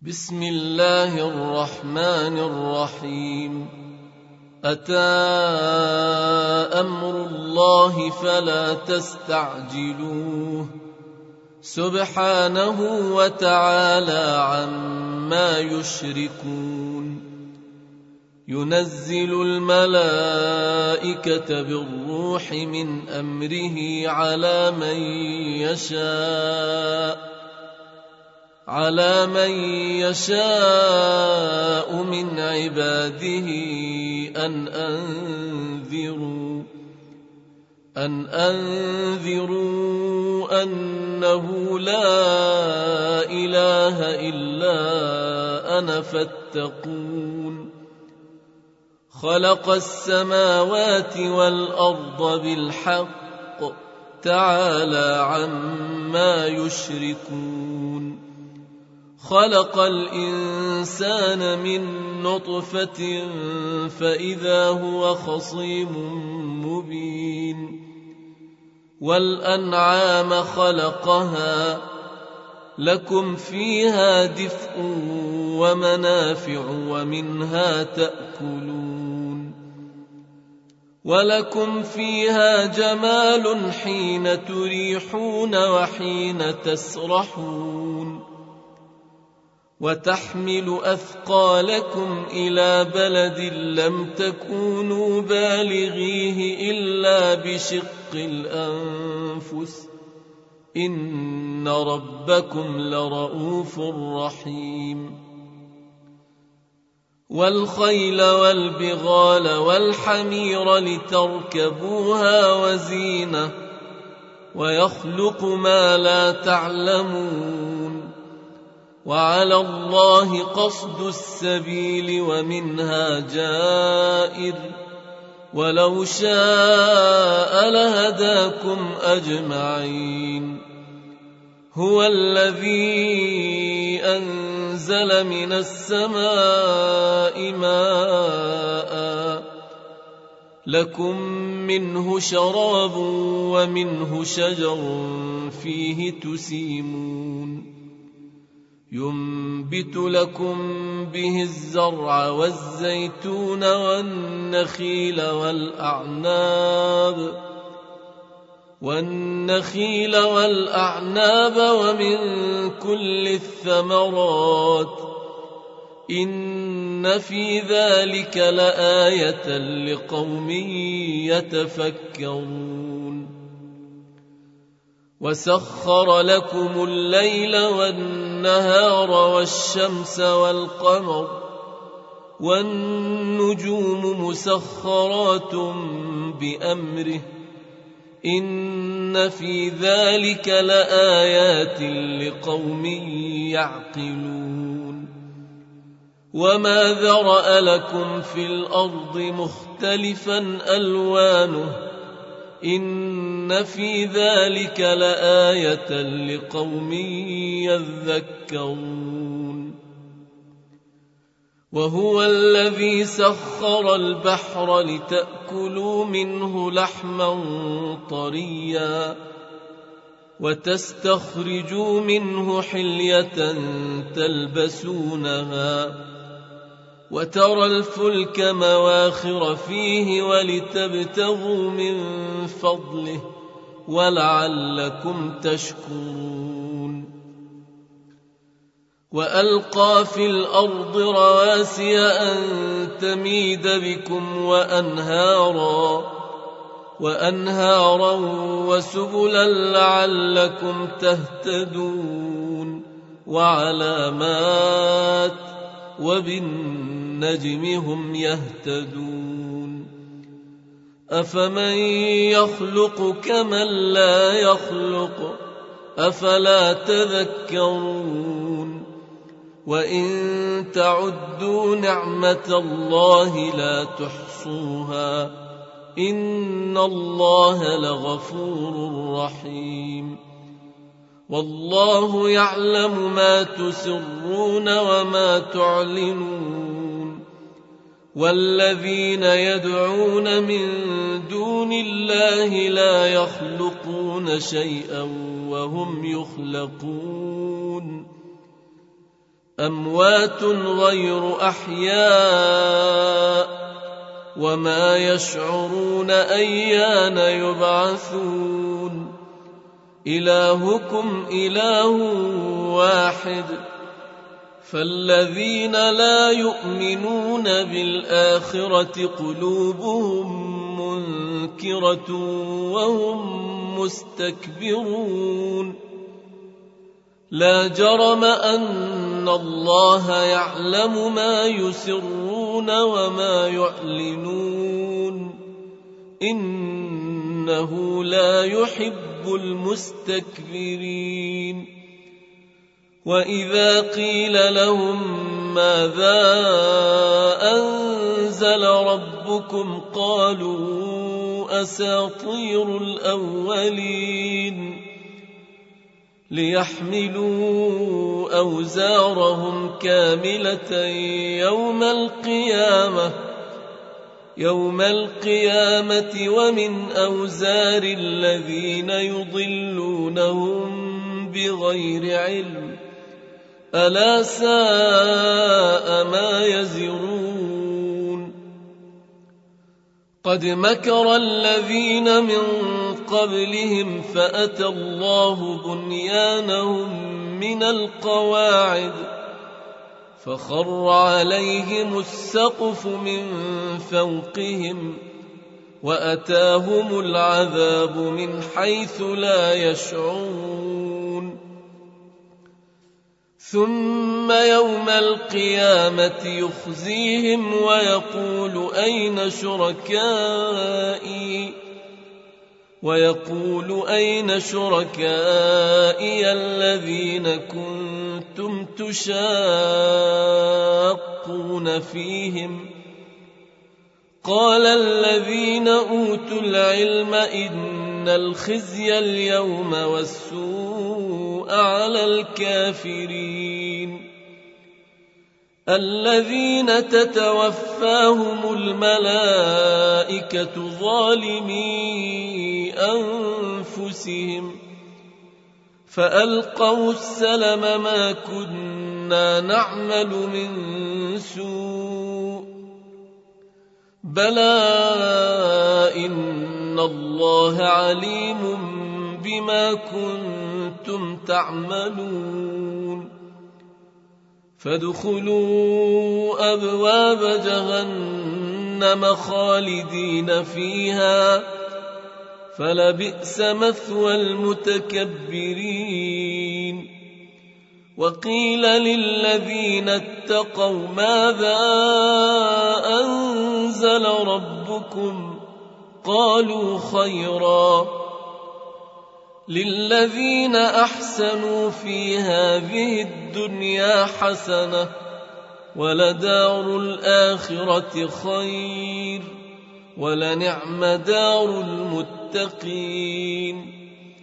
بسم الله الرحمن الرحيم. أتى أمر الله فلا تستعجلوه سبحانه وتعالى عما يشركون. ينزل الملائكة بالروح من أمره على من يشاء من عباده أن أنذروا أنه لا إله إلا أنا فاتقون. خلق السماوات والأرض بالحق تعالى عما يشركون. خلق الإنسان من نطفة فإذا هو خصيم مبين. والأنعام خلقها لكم فيها دفء ومنافع ومنها تأكلون. ولكم فيها جمال حين تريحون وحين تسرحون. وتحمل أثقالكم إلى بلد لم تكونوا بالغيه إلا بشق الأنفس إن ربكم لرؤوف رحيم. والخيل والبغال والحمير لتركبوها وزينة ويخلق ما لا تعلمون. وعلى الله قصد السبيل ومنها جائر ولو شاء لهداكم أجمعين. هو الذي أنزل من السماء ماء لكم منه شراب ومنه شجر فيه تسيمون. ينبت لكم به الزرع والزيتون والنخيل والأعناب ومن كل الثمرات إن في ذلك لآية لقوم يتفكرون. وسخر لكم الليل والنهار والشمس والقمر والنجوم مسخرات بأمره إن في ذلك لآيات لقوم يعقلون. وما ذرأ لكم في الأرض مختلفا ألوانه إن في ذلك لآية لقوم يذكرون. وهو الذي سخر البحر لتأكلوا منه لحما طريا وتستخرجوا منه حلية تلبسونها وترى الفلك مواخر فيه ولتبتغوا من فضله ولعلكم تشكرون. وألقى في الأرض رواسي أن تميد بكم وأنهارا وسبلا لعلكم تهتدون. وعلامات وبالنجم هم يهتدون. أفمن يخلق كمن لا يخلق أفلا تذكرون. وإن تعدوا نعمة الله لا تحصوها إن الله لغفور رحيم. والله يعلم ما تسرون وما تعلنون. والذين يدعون من دون الله لا يخلقون شيئا وهم يخلقون. أموات غير أحياء وما يشعرون أيان يبعثون إلهكم إله واحد فالذين لا يؤمنون بالآخرة قلوبهم منكرة وهم مستكبرون لا جرم أن الله يعلم ما يسرون وما يعلنون إنه لا يحب المستكبرين وإذا قيل لهم ماذا أنزل ربكم قالوا أساطير الأولين ليحملوا أوزارهم كاملة يوم القيامة ومن أوزار الذين يضلونهم بغير علم ألا ساء ما يزرون قد مكر الذين من قبلهم فأتى الله بنيانهم من القواعد فخر عليهم السقف من فوقهم وأتاهم العذاب من حيث لا يشعرون ثم يوم القيامة يخزيهم ويقول أين شركائي الذين كنتم تشاقون فيهم قال الذين أوتوا العلم إن الخزي اليوم والسوء على الكافرين الذين تتوفاهم الملائكة ظالمي أنفسهم فألقوا السلم ما كنا نعمل من سوء بلى إن الله عليم بما كنتم تعملون فادخلوا أبواب جهنم خالدين فيها فلبئس مثوى المتكبرين وقيل للذين اتقوا ماذا أنزل ربكم قالوا خيرا للذين أحسنوا في هذه الدنيا حسنة ولدار الآخرة خير ولنعم دار المتقين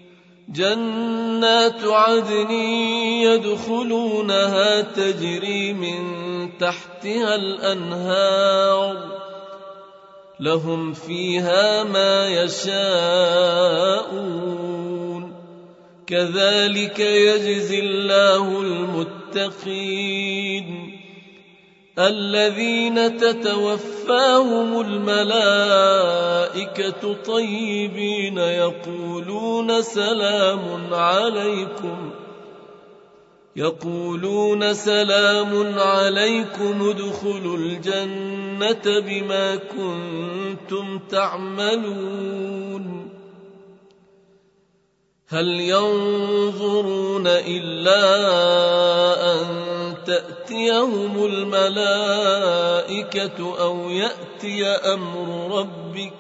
جنات عدن يدخلونها تجري من تحتها الأنهار لهم فيها ما يشاءون كذلك يجزي الله المتقين الذين تتوفاهم الملائكة طيبين يقولون سلام عليكم ادخلوا الجنة بما كنتم تعملون هل ينظرون إلا أن تأتيهم الملائكة أو يأتي أمر ربك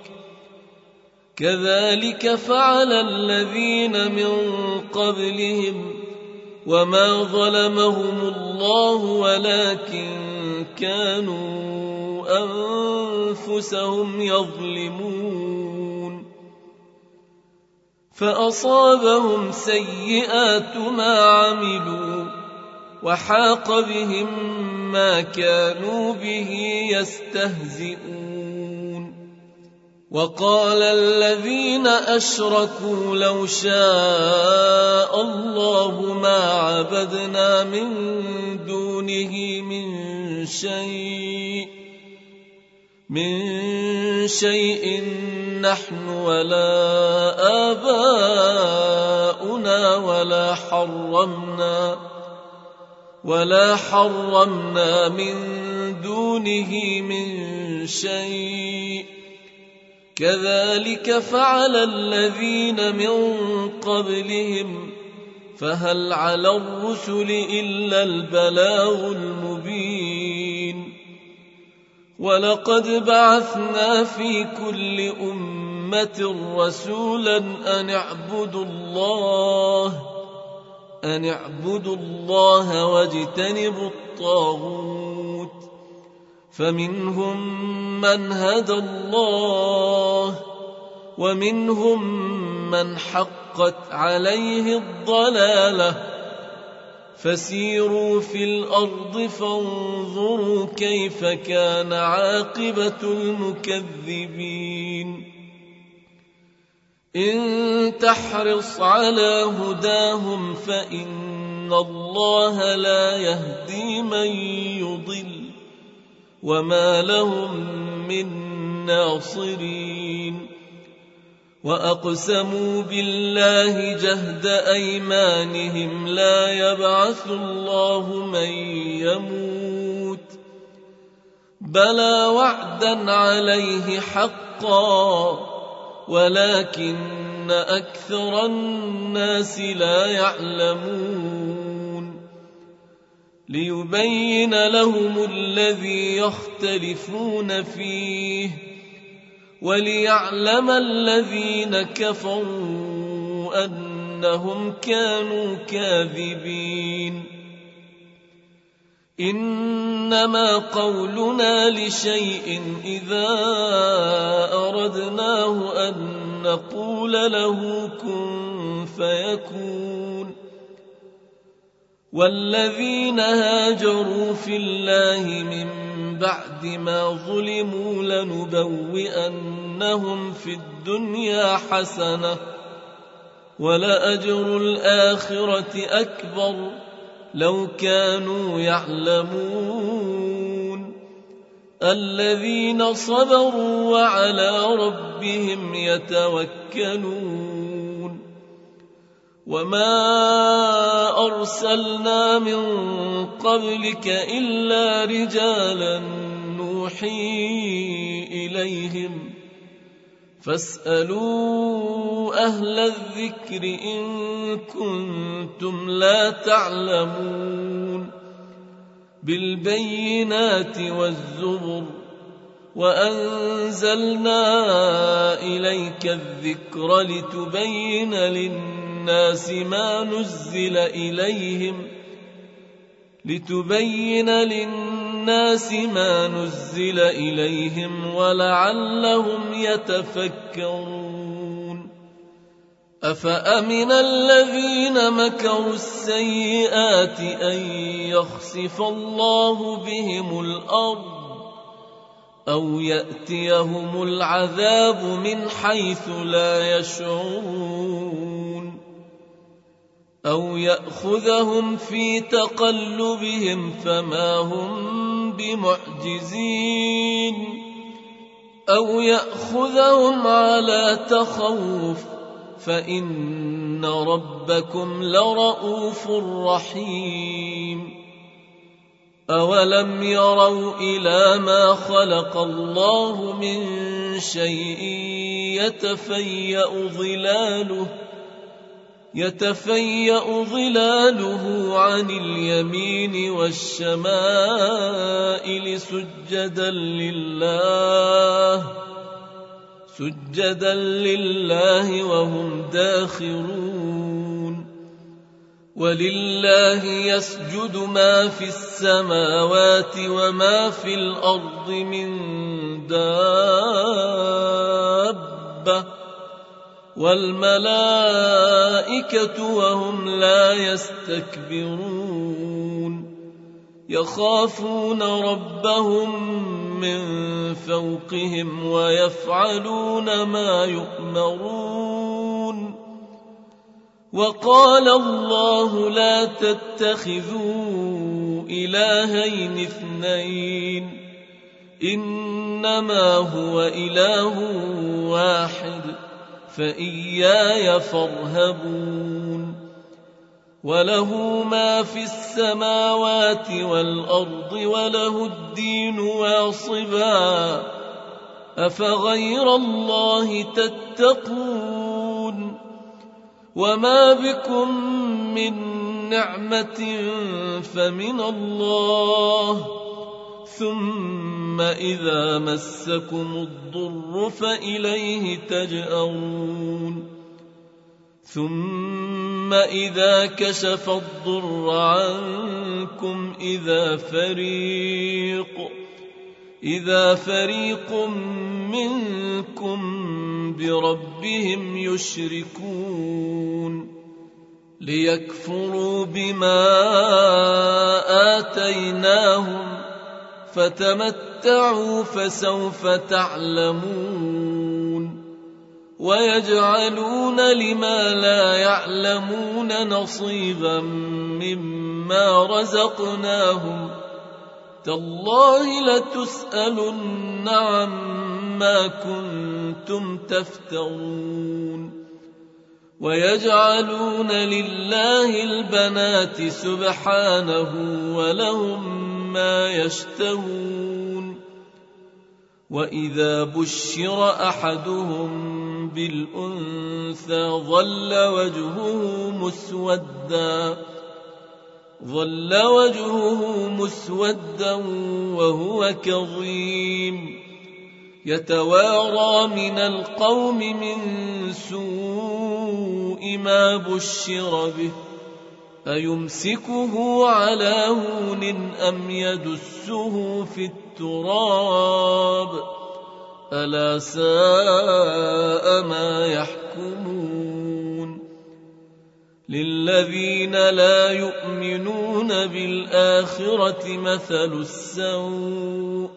كذلك فعل الذين من قبلهم وما ظلمهم الله ولكن كانوا أنفسهم يظلمون فأصابهم سيئات ما عملوا وحاق بهم ما كانوا به يستهزئون وقال الذين أشركوا لو شاء الله ما عبدنا من دونه من شيء نحن ولا آباؤنا ولا حرمنا من دونه من شيء كذلك فعل الذين من قبلهم فهل على الرسل إلا البلاغ المبين ولقد بعثنا في كل أمة رسولا أن اعبدوا الله واجتنبوا الطاغوت فمنهم من هدى الله ومنهم من حقت عليه الضلالة فسيروا في الأرض فانظروا كيف كان عاقبة المكذبين إن تحرص على هداهم فإن الله لا يهدي من يضل وما لهم من ناصرين وأقسموا بالله جهد أيمانهم لا يبعث الله من يموت بلى وعدا عليه حقا ولكن أكثر الناس لا يعلمون ليبين لهم الذي يختلفون فيه وليعلم الذين كفروا أنهم كانوا كاذبين إنما قولنا لشيء إذا أردناه أن نقول له كن فيكون والذين هاجروا في الله من بعد ما ظلموا لنبوئنهم في الدنيا حسنة ولأجر الآخرة أكبر لو كانوا يعلمون الذين صبروا وعلى ربهم يتوكلون وما أرسلنا من قبلك إلا رجالا نوحي إليهم فاسألوا أهل الذكر إن كنتم لا تعلمون بالبينات والزبر وأنزلنا إليك الذكر لتبين للناس ما نزل إليهم ولعلهم يتفكرون أفأمن الذين مكروا السيئات أن يخسف الله بهم الأرض أو يأتيهم العذاب من حيث لا يشعرون أو يأخذهم في تقلبهم فما هم بمعجزين أو يأخذهم على تخوف فإن ربكم لرؤوف رحيم أولم يروا إلى ما خلق الله من شيء يتفيأ ظلاله عن اليمين والشمائل سجدا لله وهم داخرون ولله يسجد ما في السماوات وما في الأرض من دابة والملائكة وهم لا يستكبرون يخافون ربهم من فوقهم ويفعلون ما يؤمرون. وقال الله لا تتخذوا إلهين اثنين إنما هو إله واحد فإياي فارهبون. وله ما في السماوات والأرض وله الدين واصبا أفغير الله تتقون. وما بكم من نعمة فمن الله ثم إذا مسكم الضر فإليه تجأرون. ثم إذا كشف الضر عنكم إذا فريق منكم بربهم يشركون ليكفروا بما آتيناهم فتمتعوا فسوف تعلمون. ويجعلون لما لا يعلمون نصيبا مما رزقناهم تالله لتسألن عما كنتم تفترون. ويجعلون لله البنات سبحانه ولهم ما يشتهون. وإذا بشر أحدهم بالأنثى ظل وجهه مسودا وهو كظيم يتوارى من القوم من سوء ما بشر به أيمسكه على هون أم يدسه في التراب ألا ساء ما يحكمون. للذين لا يؤمنون بالآخرة مثل السوء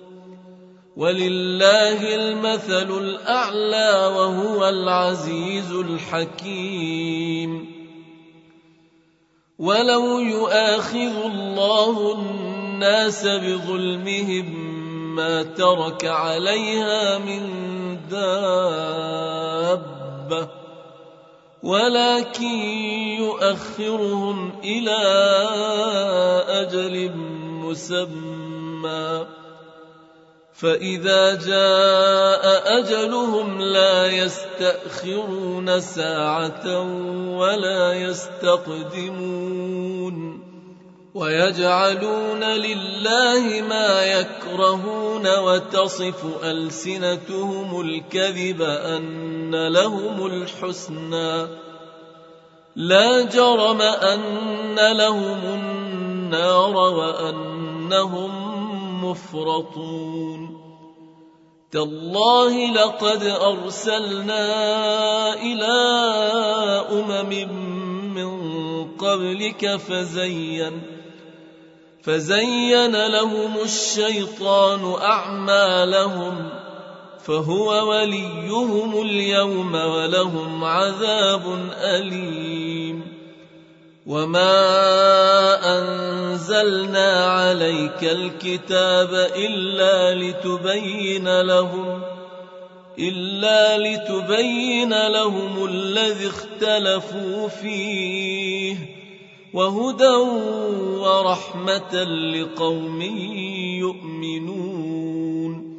ولله المثل الأعلى وهو العزيز الحكيم. ولو يؤاخذ الله الناس بظلمهم ما ترك عليها من دابة ولكن يؤخرهم إلى أجل مسمى فإذا جاء أجلهم لا يستأخرون ساعة ولا يستقدمون. ويجعلون لله ما يكرهون وتصف ألسنتهم الكذب أن لهم الحسنى لا جرم أن لهم النار وأنهم مفرطون. تالله لقد أرسلنا إلى من قبلك فزين لهم الشيطان أعمالهم فهو وليهم اليوم ولهم عذاب أليم. وما أنزلنا عليك الكتاب إلا لتبين لهم الذي اختلفوا فيه وهدى ورحمة لقوم يؤمنون.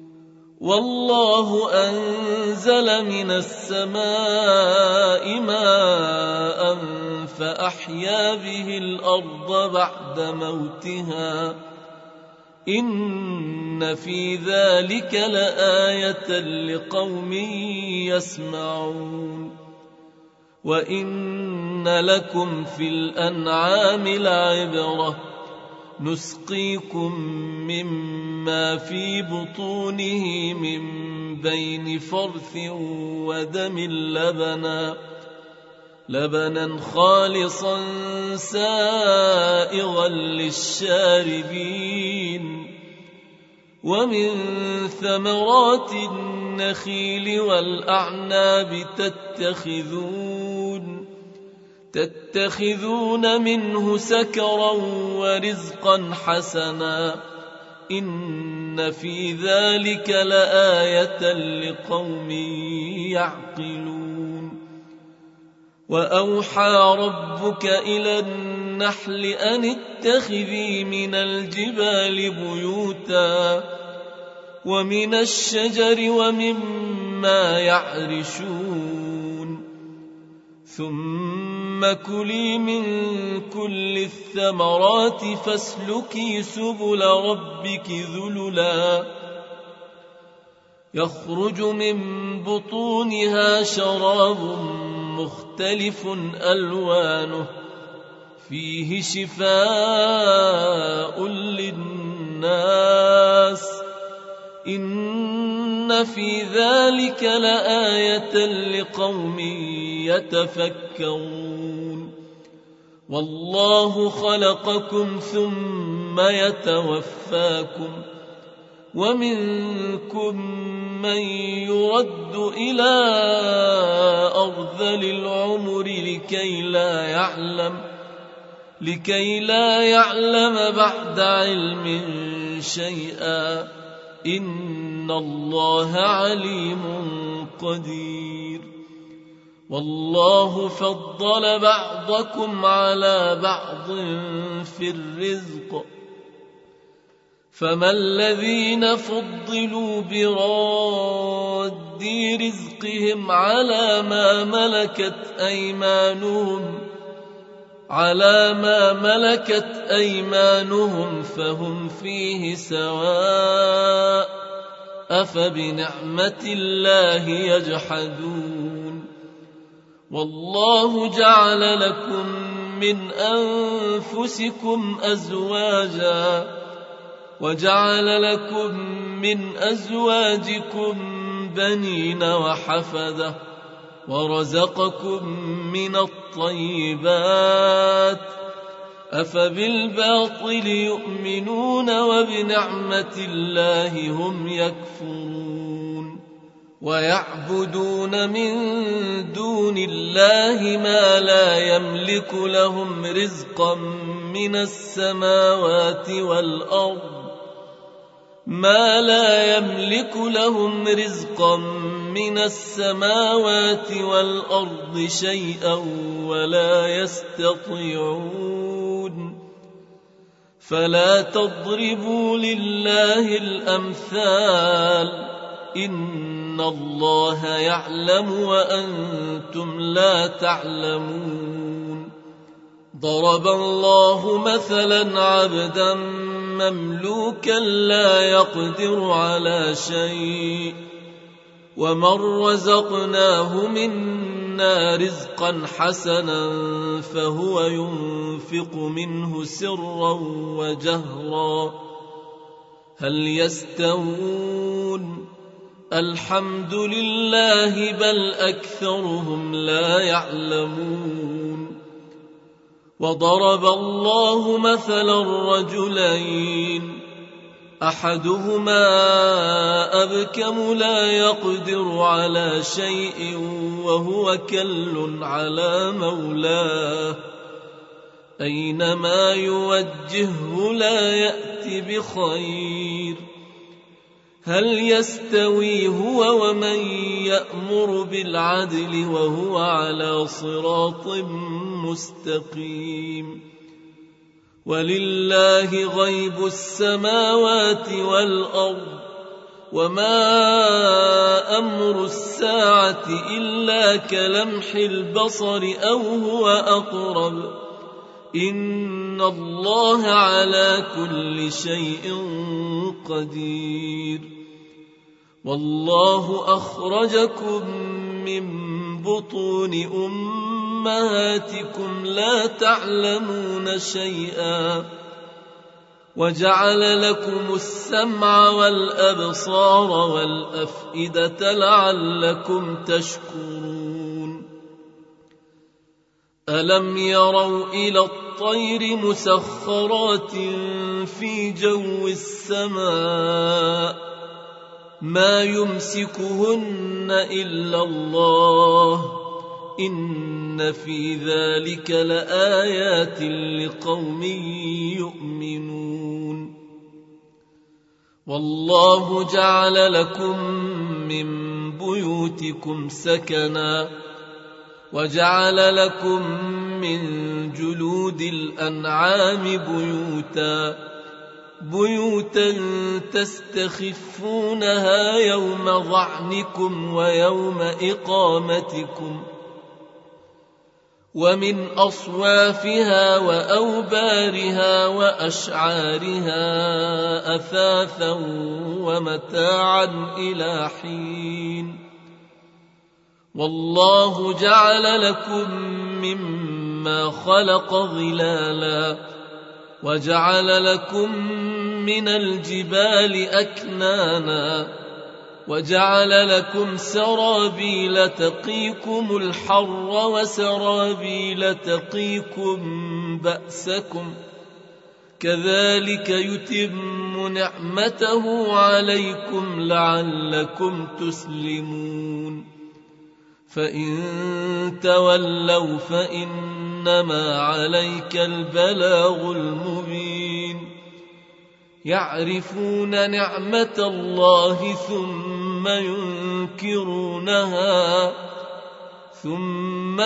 والله أنزل من السماء ماء فأحيا به الأرض بعد موتها إن في ذلك لآية لقوم يسمعون. وإن لكم في الأنعام لعبرة نسقيكم مما في بطونه من بين فرث ودم لبنا خالصا سائغا للشاربين ومن ثمرات النخيل والأعناب تتخذون منه سكرا ورزقا حسنا إن في ذلك لآية لقوم يعقلون وأوحى ربك إلى النحل أن اتخذي من الجبال بيوتا ومن الشجر ومما يعرشون ثم كلي من كل الثمرات فاسلكي سبل ربك ذللا يخرج من بطونها شراب مختلف ألوانه فيه شفاء للناس إن في ذلك لآية لقوم يتفكرون والله خلقكم ثم يتوفاكم ومنكم من يرد إلى أرذل العمر لكي لا يعلم بعد علم شيئا إن الله عليم قدير والله فضل بعضكم على بعض في الرزق فما الذين فضلوا براد رزقهم على ما ملكت أيمانهم فهم فيه سواء أفبنعمة الله يجحدون والله جعل لكم من أنفسكم أزواجا وجعل لكم من أزواجكم بنين وحفدة ورزقكم من الطيبات أفبالباطل يؤمنون وبنعمة الله هم يكفرون ويعبدون من دون الله ما لا يملك لهم رزقا من السماوات والأرض شيئا ولا يستطيعون فلا تضربوا لله الأمثال إن الله يعلم وأنتم لا تعلمون ضرب الله مثلا عبدا مملوكا لا يقدر على شيء ومن رزقناه منا رزقا حسنا فهو ينفق منه سرا وجهرا هل يستوون الحمد لله بل أكثرهم لا يعلمون وضرب الله مثلا رجلين أحدهما أبكم لا يقدر على شيء وهو كل على مولاه أينما يوجهه لا يأتي بخير هل يستوي هو ومن يأمر بالعدل وهو على صراط مستقيم ولله غيب السماوات والأرض وما أمر الساعة إلا كلمح البصر أو هو أقرب إن الله على كل شيء قدير والله أخرجكم من بطون أمهاتكم لا تعلمون شيئا وجعل لكم السمع والأبصار والأفئدة لعلكم تشكرون ألم يروا إلى والطير مسخرات في جو السماء ما يمسكهن إلا الله إن في ذلك لآيات لقوم يؤمنون والله جعل لكم من بيوتكم سكنا وجعل لكم من جلود الأنعام بيوتا تستخفونها يوم ظعنكم ويوم إقامتكم ومن أصوافها وأوبارها وأشعارها أثاثا ومتاعا إلى حين والله جعل لكم مما خلق ظلالا وجعل لكم من الجبال أكنانا وجعل لكم سرابيل تقيكم الحر وسرابيل تقيكم بأسكم كذلك يتم نعمته عليكم لعلكم تسلمون فإن تولوا فإنما عليك البلاغ المبين يعرفون نعمة الله ثم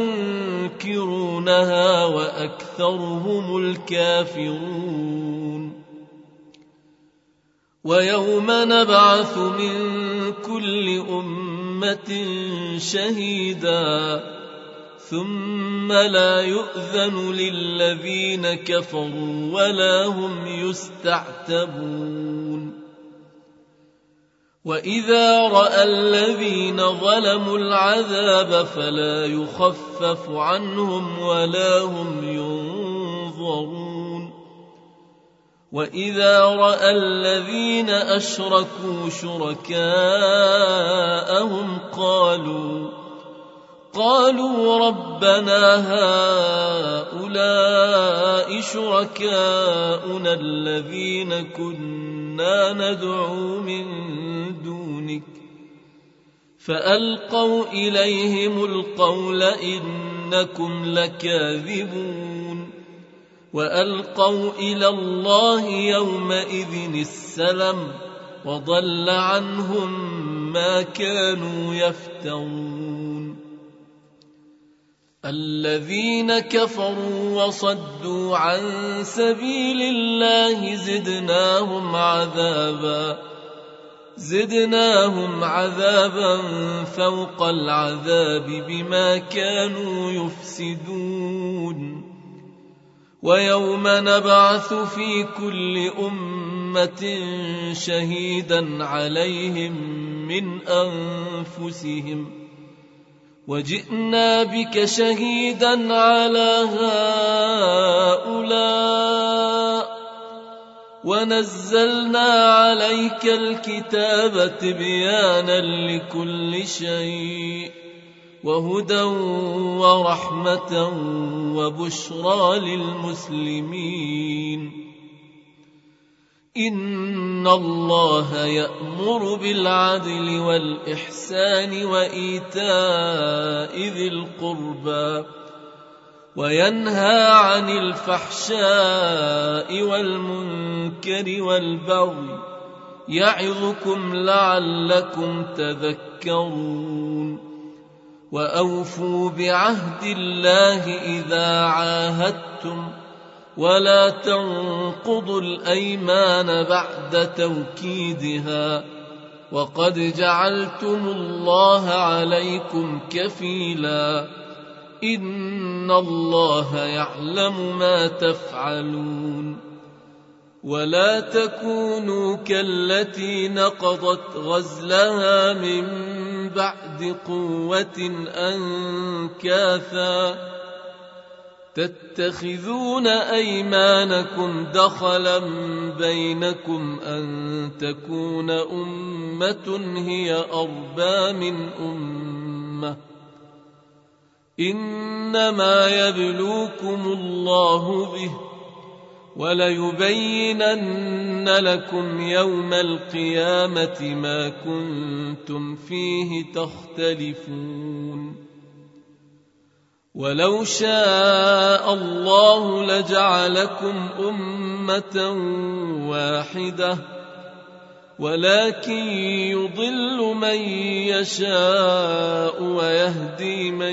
ينكرونها وأكثرهم الكافرون ويوم نبعث من كل أمة شهيدا ثم لا يؤذن للذين كفروا ولا هم يستعتبون وإذا رأى الذين ظلموا العذاب فلا يخفف عنهم ولا هم ينظرون وإذا رأى الذين أشركوا شركاءهم قالوا ربنا هؤلاء شركاؤنا الذين كنا ندعو من دونك فألقوا إليهم القول إنكم لكاذبون وألقوا إلى الله يومئذ السلم وضل عنهم ما كانوا يفترون الذين كفروا وصدوا عن سبيل الله زدناهم عذابا فوق العذاب بما كانوا يفسدون ويوم نبعث في كل أمة شهيدا عليهم من أنفسهم وجئنا بك شهيدا على هؤلاء ونزلنا عليك الكتاب تبيانا لكل شيء وهدى ورحمة وبشرى للمسلمين إن الله يأمر بالعدل والإحسان وإيتاء ذي القربى وينهى عن الفحشاء والمنكر والبغي يعظكم لعلكم تذكرون وأوفوا بعهد الله إذا عاهدتم ولا تنقضوا الأيمان بعد توكيدها وقد جعلتم الله عليكم كفيلا إن الله يعلم ما تفعلون ولا تكونوا كالتي نقضت غزلها من بعد قوة أنكاثا تتخذون أيمانكم دخلا بينكم أن تكون أمة هي أربى من أمة إنما يبلوكم الله به وليبينن لكم يوم القيامة ما كنتم فيه تختلفون ولو شاء الله لجعلكم أمة واحدة ولكن يضل من يشاء ويهدي من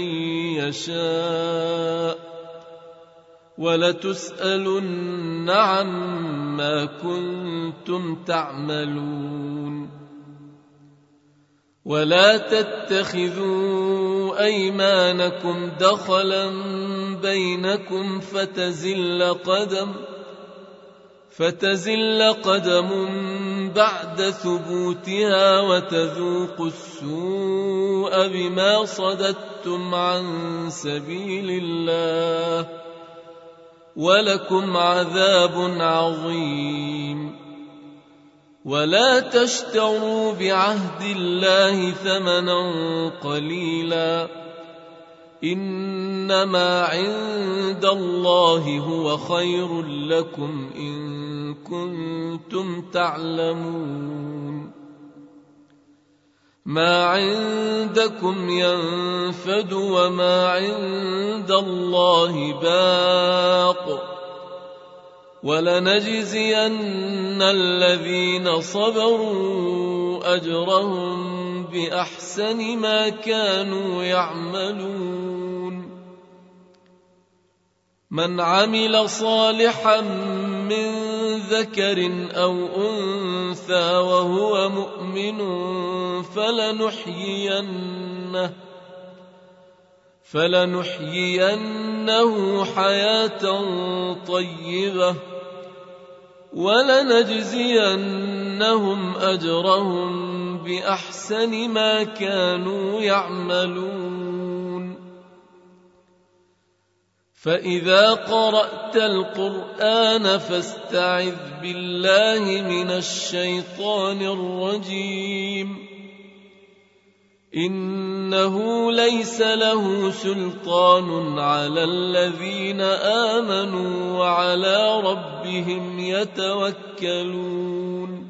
يشاء ولتسألن عما كنتم تعملون ولا تتخذوا أيمانكم دخلا بينكم فتزل قدم بعد ثبوتها وتذوقوا السوء بما صددتم عن سبيل الله ولكم عذاب عظيم ولا تشتروا بعهد الله ثمنا قليلا إنما عند الله هو خير لكم إن كنتم تعلمون ما عندكم ينفد وما عند الله باق ولنجزين الذين صبروا أجرهم بأحسن ما كانوا يعملون من عمل صالحا من ذكر أو أنثى وهو مؤمن فلنحيينه حياة طيبة ولنجزينهم أجرهم بأحسن ما كانوا يعملون فإذا قرأت القرآن فاستعذ بالله من الشيطان الرجيم إنه ليس له سلطان على الذين آمنوا وعلى ربهم يتوكلون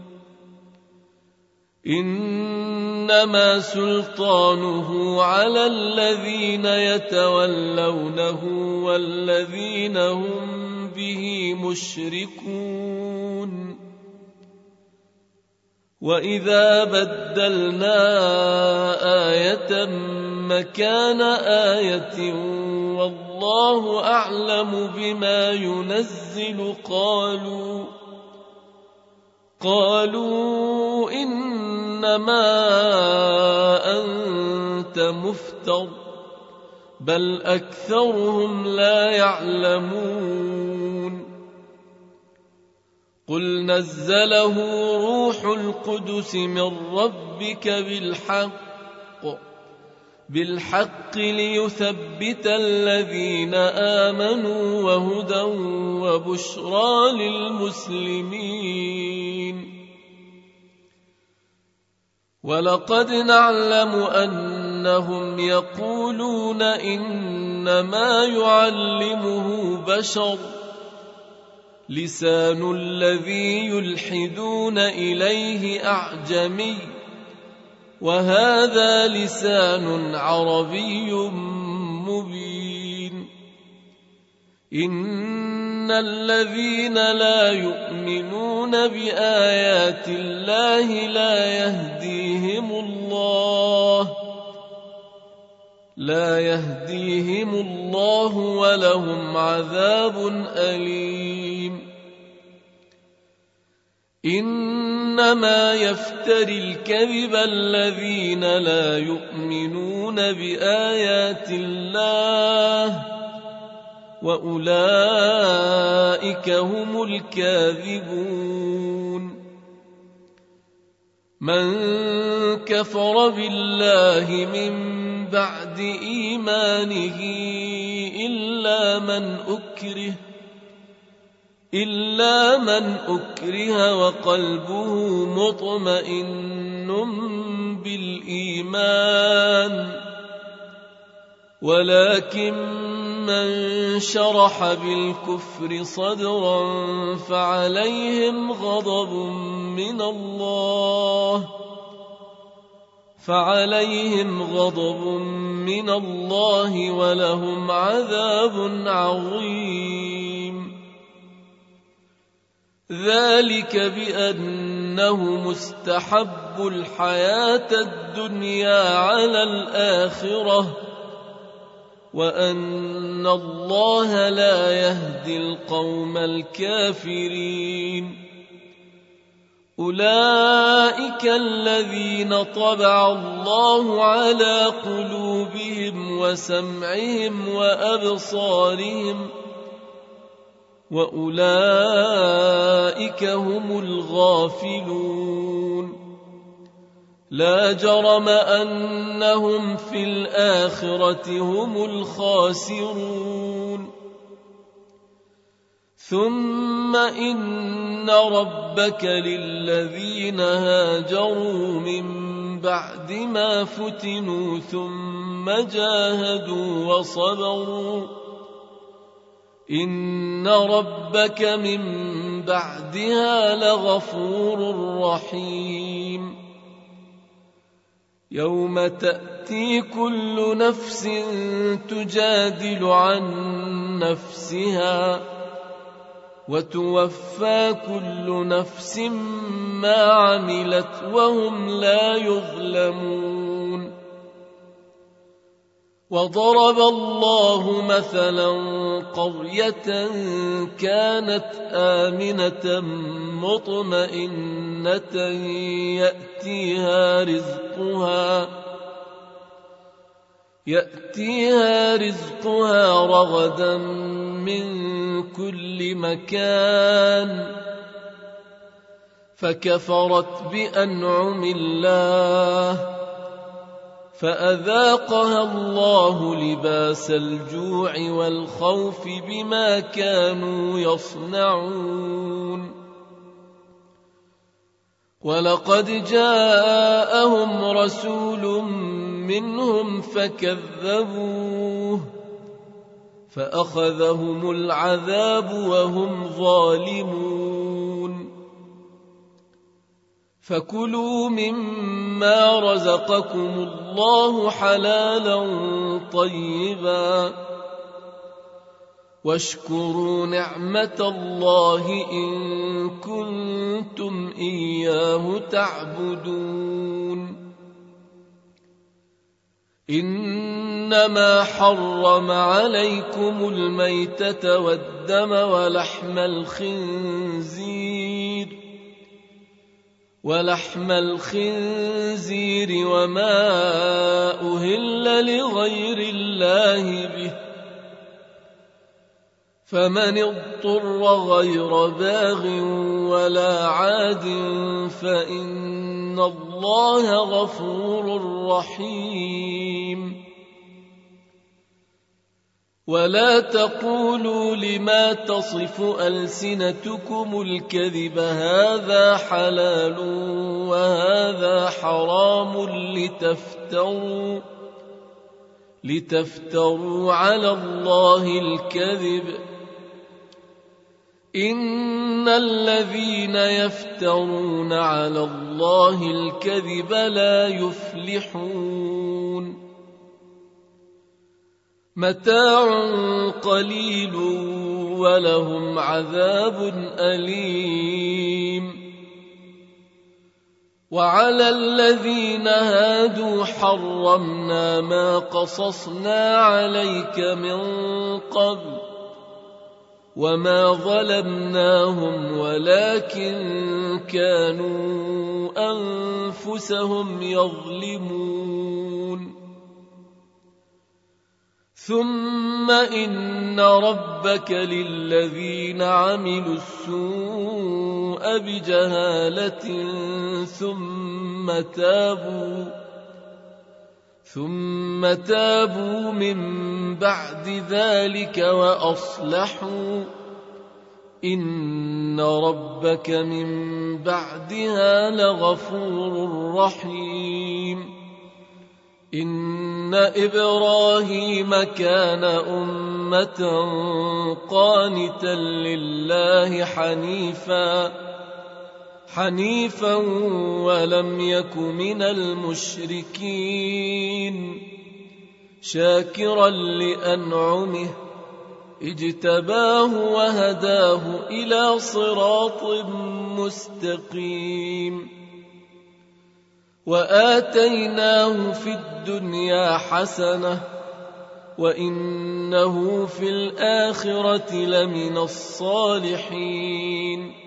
إنما سلطانه على الذين يتولونه والذين هم به مشركون وإذا بدلنا آية مكان آية والله أعلم بما ينزل قالوا إنما أنت مفتر بل أكثرهم لا يعلمون قل نزله روح القدس من ربك بالحق ليثبت الذين آمنوا وهدى وبشرى للمسلمين ولقد نعلم أنهم يقولون إنما يعلمه بشر لسان الذي يلحدون إليه أعجمي وهذا لسان عربي مبين إن الذين لا يؤمنون بآيات الله لا يهديهم الله ولهم عذاب أليم إنما يفتري الكذب الذين لا يؤمنون بآيات الله وأولئك هم الكاذبون من كفر بالله من بعد إيمانه إلا من أكره وقلبه مطمئن بالإيمان ولكن من شرح بالكفر صدرا فعليهم غضب من الله ولهم عذاب عظيم. ذلك بأنه مستحب الحياة الدنيا على الآخرة وأن الله لا يهدي القوم الكافرين. أولئك الذين طبع الله على قلوبهم وسمعهم وأبصارهم وأولئك هم الغافلون. لا جرم أنهم في الآخرة هم الخاسرون. ثم إن ربك للذين هاجروا من بعد ما فتنوا ثم جاهدوا وصبروا إن ربك من بعدها لغفور رحيم. يوم تأتي كل نفس تجادل عن نفسها وتوفى كل نفس ما عملت وهم لا يظلمون. وضرب الله مثلا قرية كانت آمنة مطمئنة يأتيها رزقها رغدا من كل مكان فكفرت بأنعم الله فأذاقها الله لباس الجوع والخوف بما كانوا يصنعون. ولقد جاءهم رسول منهم فكذبوه فأخذهم العذاب وهم ظالمون. فكلوا مما رزقكم الله حلالا طيبا واشكروا نعمة الله إن كنتم إياه تعبدون. إنما حرم عليكم الميتة والدم ولحم الخنزير وما أهل لغير الله به فمن اضطر غير باغ ولا عاد فإن الله غفور رحيم. ولا تقولوا لما تصف ألسنتكم الكذب هذا حلال وهذا حرام لتفتروا على الله الكذب إن الذين يفترون على الله الكذب لا يفلحون. متاع قليل ولهم عذاب أليم. وعلى الذين هادوا حرمنا ما قصصنا عليك من قبل وما ظلمناهم ولكن كانوا أنفسهم يظلمون. ثم إن ربك للذين عملوا السوء بجهالة ثم تابوا من بعد ذلك وأصلحوا إن ربك من بعدها لغفور رحيم. إن إبراهيم كان أمة قانتا لله حنيفا ولم يك من المشركين شاكرا لأنعمه اجتباه وهداه إلى صراط مستقيم وآتيناه في الدنيا حسنة وإنه في الآخرة لمن الصالحين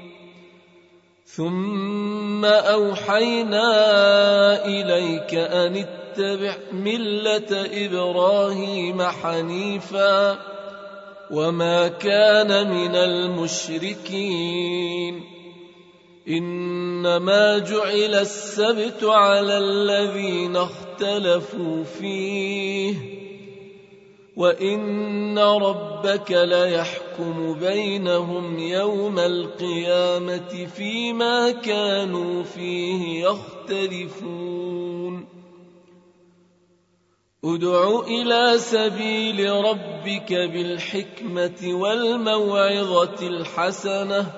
ثم أوحينا إليك أن اتبع ملة إبراهيم حنيفا وما كان من المشركين إنما جعل السبت على الذين اختلفوا فيه وإن ربك ليحكم بينهم يوم القيامة فيما كانوا فيه يختلفون ادع إلى سبيل ربك بالحكمة والموعظة الحسنة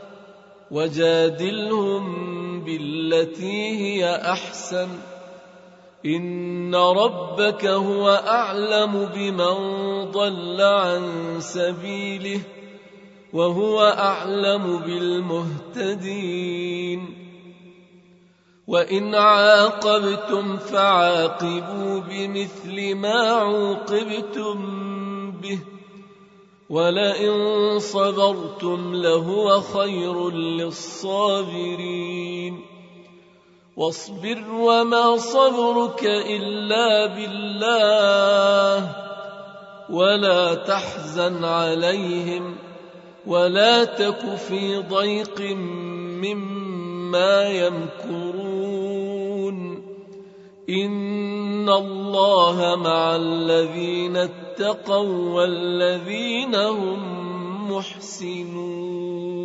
وجادلهم بالتي هي أحسن إن ربك هو أعلم بمن ضل عن سبيله وهو أعلم بالمهتدين وإن عاقبتم فعاقبوا بمثل ما عوقبتم به ولئن صبرتم لهو خير للصابرين واصبر وما صبرك إلا بالله ولا تحزن عليهم ولا تك في ضيق مما يمكرون إن الله مع الذين اتقوا والذين هم محسنون